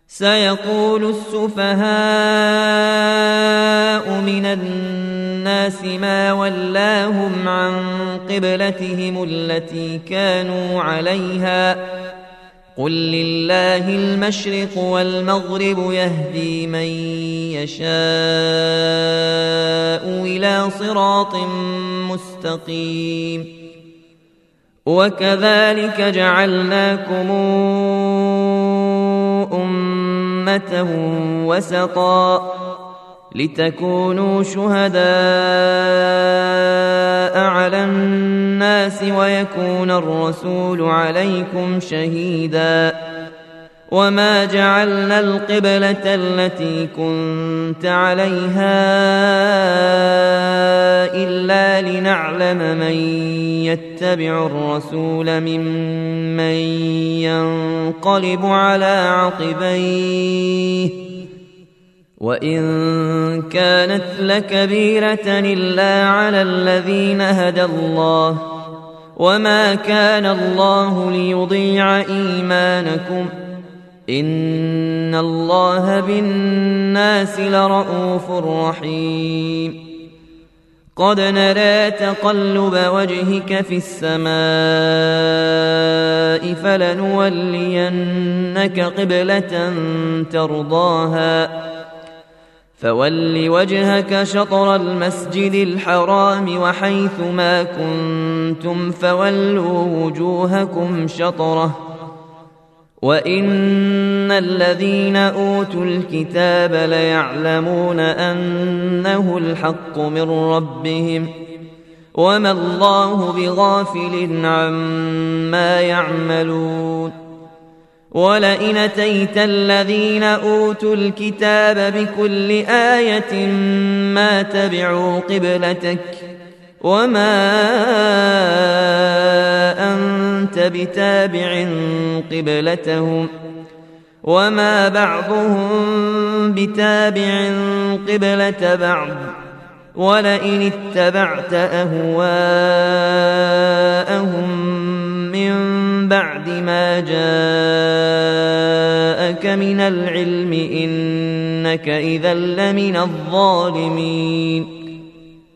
سيقول السفهاء من الناس ما ولاهم عن قبلتهم التي كانوا عليها قل لله المشرق والمغرب يهدي من يشاء إلى صراط مستقيم وكذلك جعلناكم أمة وسطا لتكونوا شهداء على الناس ويكون الرسول عليكم شهيدا وما جعلنا القبلة التي كنت عليها إلا لنعلم من يتبع الرسول ممن ينقلب على عقبيه وإن كانت لكبيرة إلا على الذين هدى الله وما كان الله ليضيع إيمانكم إن الله بالناس لرءوف رحيم قد نرى تقلب وجهك في السماء فلنولينك قبلة ترضاها فول وجهك شطر المسجد الحرام وحيث ما كنتم فولوا وجوهكم شطره وإن الذين أوتوا الكتاب ليعلمون أنه الحق من ربهم وما الله بغافل عما يعملون ولئن أتيت الذين أوتوا الكتاب بكل آية ما تبعوا قبلتك وما أنت بتابع قبلتهم وما بعضهم بتابع قبلة بعض ولئن اتبعت أهواءهم من بعد ما جاءك من العلم إنك إذا لمن الظالمين